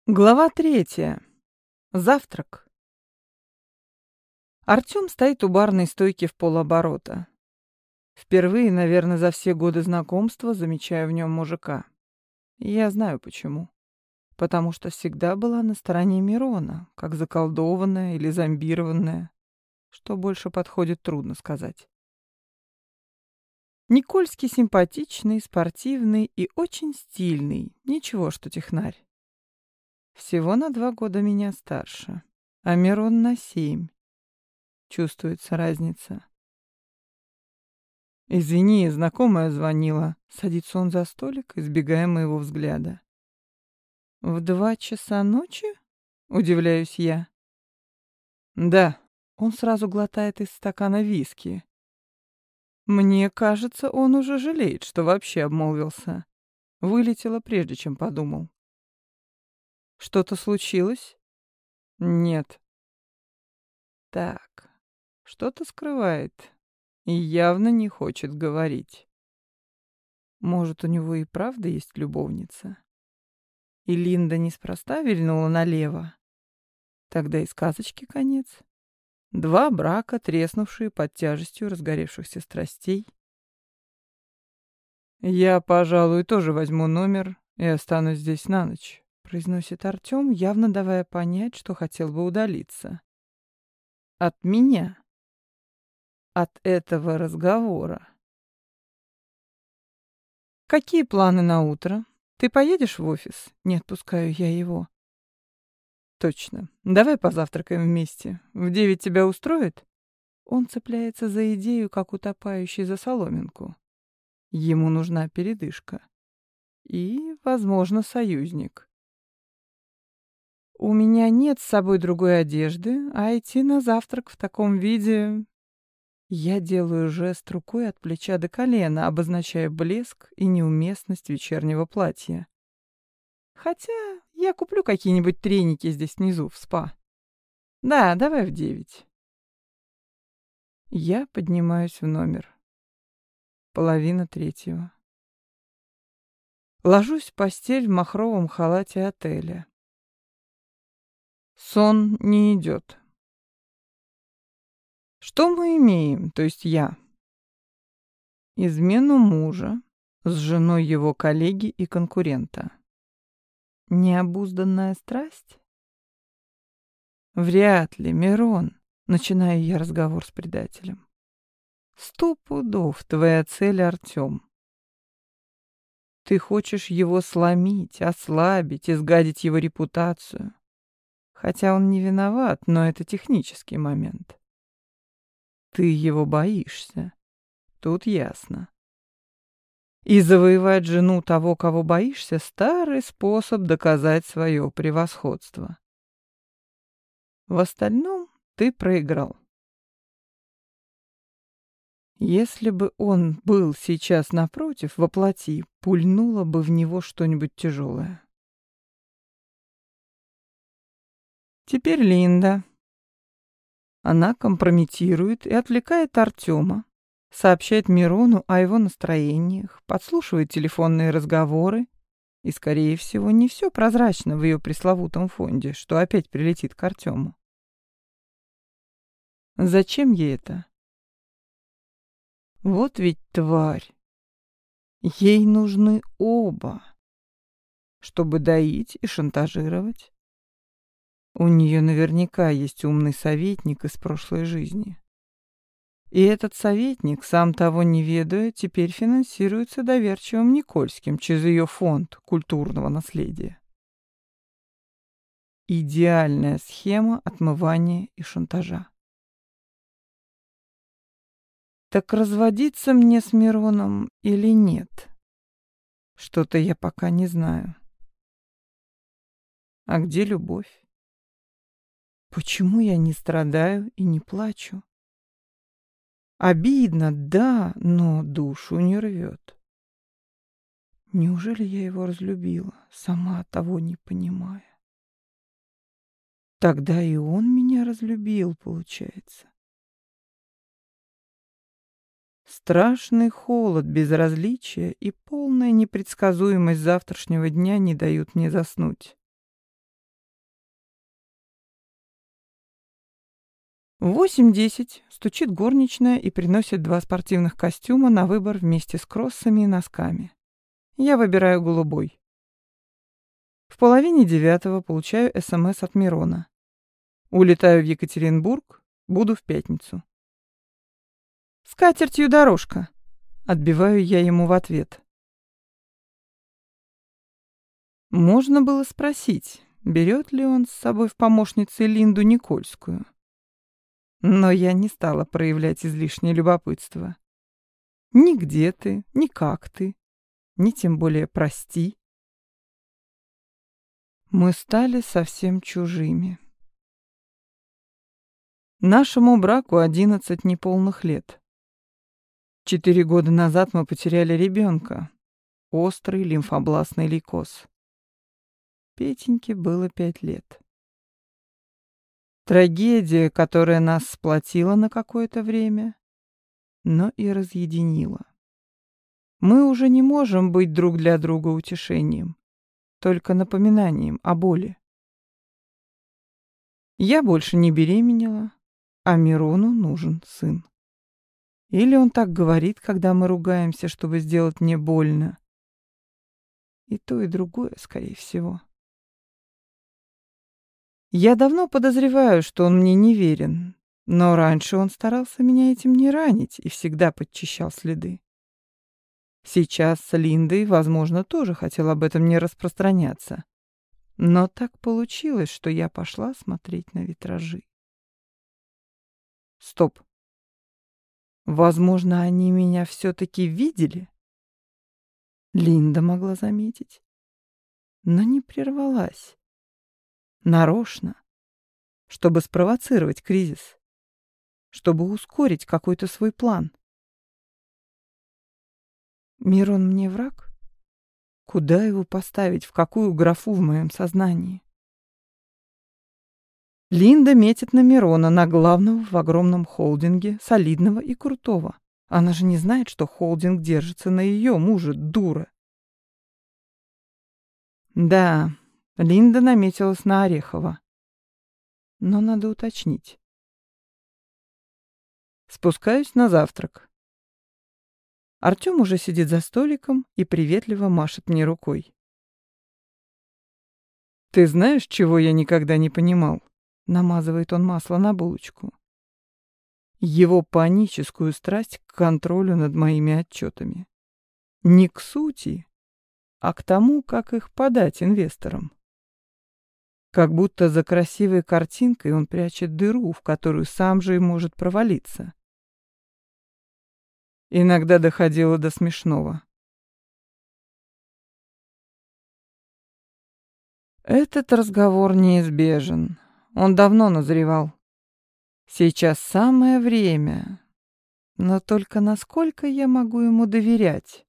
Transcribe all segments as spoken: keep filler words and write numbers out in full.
Глава третья. Завтрак. Артём стоит у барной стойки в полоборота. Впервые, наверное, за все годы знакомства замечаю в нем мужика. И я знаю почему. Потому что всегда была на стороне Мирона, как заколдованная или зомбированная. Что больше подходит, трудно сказать. Никольский симпатичный, спортивный и очень стильный. Ничего, что технарь. Всего на два года меня старше, а Мирон на семь. Чувствуется разница. «Извини, знакомая звонила». Садится он за столик, избегая моего взгляда. «В два часа ночи?» — удивляюсь я. «Да». Он сразу глотает из стакана виски. Мне кажется, он уже жалеет, что вообще обмолвился. Вылетело прежде, чем подумал. «Что-то случилось?» «Нет». Так, что-то скрывает и явно не хочет говорить. Может, у него и правда есть любовница? И Линда неспроста вильнула налево? Тогда и сказочки конец. Два брака, треснувшие под тяжестью разгоревшихся страстей. «Я, пожалуй, тоже возьму номер и останусь здесь на ночь», — произносит Артём, явно давая понять, что хотел бы удалиться. От меня. От этого разговора. «Какие планы на утро? Ты поедешь в офис?» Не отпускаю я его. «Точно. Давай позавтракаем вместе. В девять тебя устроит?» Он цепляется за идею, как утопающий за соломинку. Ему нужна передышка. И, возможно, союзник. У меня нет с собой другой одежды, а идти на завтрак в таком виде... Я делаю жест рукой от плеча до колена, обозначая блеск и неуместность вечернего платья. Хотя я куплю какие-нибудь треники здесь внизу, в спа. Да, давай в девять. Я поднимаюсь в номер. Половина третьего. Ложусь в постель в махровом халате отеля. Сон не идет. Что мы имеем, то есть я? Измену мужа с женой его коллеги и конкурента. Необузданная страсть? Вряд ли, Мирон. Начинаю я разговор с предателем. Сто пудов твоя цель, Артём. Ты хочешь его сломить, ослабить, изгадить его репутацию. Хотя он не виноват, но это технический момент. Ты его боишься. Тут ясно. И завоевать жену того, кого боишься, старый способ доказать свое превосходство. В остальном ты проиграл. Если бы он был сейчас напротив, воплоти, пульнуло бы в него что-нибудь тяжелое. Теперь Линда. Она компрометирует и отвлекает Артема, сообщает Мирону о его настроениях, подслушивает телефонные разговоры, и, скорее всего, не все прозрачно в ее пресловутом фонде, что опять прилетит к Артему. Зачем ей это? Вот ведь тварь. Ей нужны оба, чтобы доить и шантажировать. У нее наверняка есть умный советник из прошлой жизни. И этот советник, сам того не ведая, теперь финансируется доверчивым Никольским через ее фонд культурного наследия. Идеальная схема отмывания и шантажа. Так разводиться мне с Мироном или нет? Что-то я пока не знаю. А где любовь? Почему я не страдаю и не плачу? Обидно, да, но душу не рвет. Неужели я его разлюбила, сама того не понимая? Тогда и он меня разлюбил, получается. Страшный холод, безразличие и полная непредсказуемость завтрашнего дня не дают мне заснуть. В восемь десять стучит горничная и приносит два спортивных костюма на выбор вместе с кроссами и носками. Я выбираю голубой. В половине девятого получаю СМС от Мирона. Улетаю в Екатеринбург, буду в пятницу. «С катертью дорожка», — отбиваю я ему в ответ. Можно было спросить, берет ли он с собой в помощницы Линду Никольскую. Но я не стала проявлять излишнее любопытство. Ни где ты, ни как ты, ни тем более прости. Мы стали совсем чужими. Нашему браку одиннадцать неполных лет. Четыре года назад мы потеряли ребенка. Острый лимфобластный лейкоз. Петеньке было пять лет. Трагедия, которая нас сплотила на какое-то время, но и разъединила. Мы уже не можем быть друг для друга утешением, только напоминанием о боли. Я больше не беременела, а Мирону нужен сын. Или он так говорит, когда мы ругаемся, чтобы сделать мне больно. И то, и другое, скорее всего. Я давно подозреваю, что он мне не верен, но раньше он старался меня этим не ранить и всегда подчищал следы. Сейчас с Линдой, возможно, тоже хотел об этом не распространяться. Но так получилось, что я пошла смотреть на витражи. Стоп. Возможно, они меня все-таки видели? Линда могла заметить, но не прервалась. Нарочно, чтобы спровоцировать кризис, чтобы ускорить какой-то свой план. Мирон мне враг? Куда его поставить, в какую графу в моем сознании? Линда метит на Мирона, на главного в огромном холдинге, солидного и крутого. Она же не знает, что холдинг держится на ее муже, дура. Да, Линда наметилась на Орехова. Но надо уточнить. Спускаюсь на завтрак. Артём уже сидит за столиком и приветливо машет мне рукой. «Ты знаешь, чего я никогда не понимал?» — намазывает он масло на булочку. Его паническую страсть к контролю над моими отчетами. Не к сути, а к тому, как их подать инвесторам. Как будто за красивой картинкой он прячет дыру, в которую сам же и может провалиться. Иногда доходило до смешного. Этот разговор неизбежен. Он давно назревал. Сейчас самое время. Но только насколько я могу ему доверять?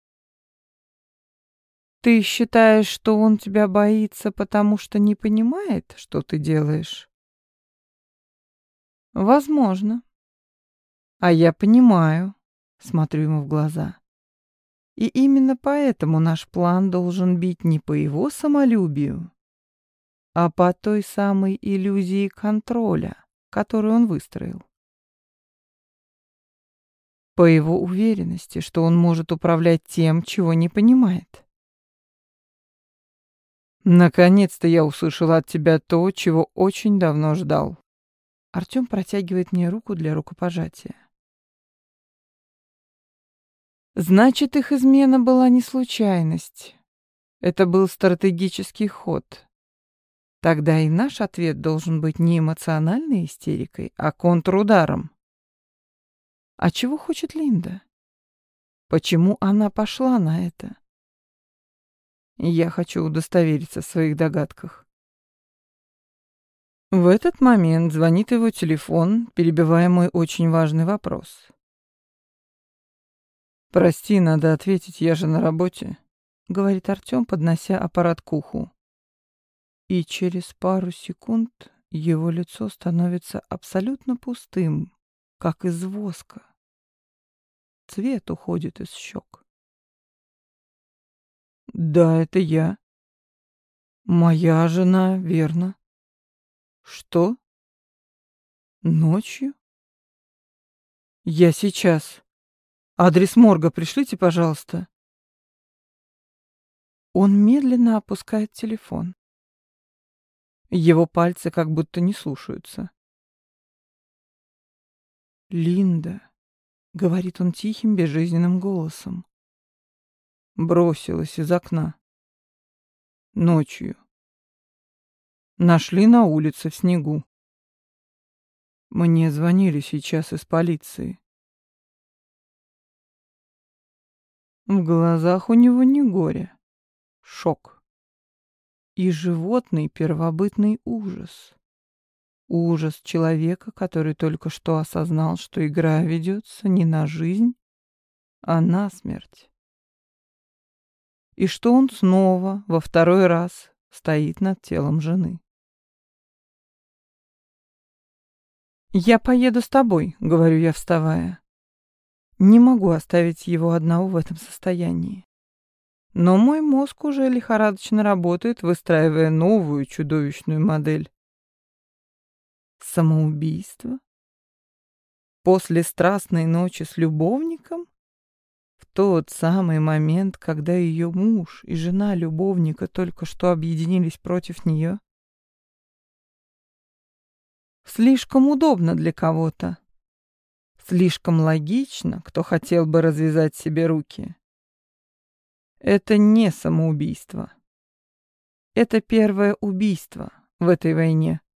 Ты считаешь, что он тебя боится, потому что не понимает, что ты делаешь? Возможно. А я понимаю. Смотрю ему в глаза. И именно поэтому наш план должен бить не по его самолюбию, а по той самой иллюзии контроля, которую он выстроил. По его уверенности, что он может управлять тем, чего не понимает. Наконец-то я услышал от тебя то, чего очень давно ждал. Артём протягивает мне руку для рукопожатия. Значит, их измена была не случайность. Это был стратегический ход. Тогда и наш ответ должен быть не эмоциональной истерикой, а контрударом. А чего хочет Линда? Почему она пошла на это? Я хочу удостовериться в своих догадках. В этот момент звонит его телефон, перебивая мой очень важный вопрос. «Прости, надо ответить, я же на работе», — говорит Артём, поднося аппарат к уху. И через пару секунд его лицо становится абсолютно пустым, как из воска. Цвет уходит из щек. «Да, это я. Моя жена, верно. Что?» Ночью? Я сейчас. Адрес морга пришлите, пожалуйста. Он медленно опускает телефон. Его пальцы как будто не слушаются. «Линда», — говорит он тихим, безжизненным голосом, бросилась из окна. Ночью. Нашли на улице в снегу. Мне звонили сейчас из полиции. В глазах у него не горе, шок и животный первобытный ужас. Ужас человека, который только что осознал, что игра ведется не на жизнь, а на смерть. И что он снова, во второй раз, стоит над телом жены. «Я поеду с тобой», — говорю я, вставая. Не могу оставить его одного в этом состоянии. Но мой мозг уже лихорадочно работает, выстраивая новую чудовищную модель. Самоубийство? После страстной ночи с любовником? В тот самый момент, когда ее муж и жена любовника только что объединились против нее? Слишком удобно для кого-то. Слишком логично, кто хотел бы развязать себе руки. Это не самоубийство. Это первое убийство в этой войне.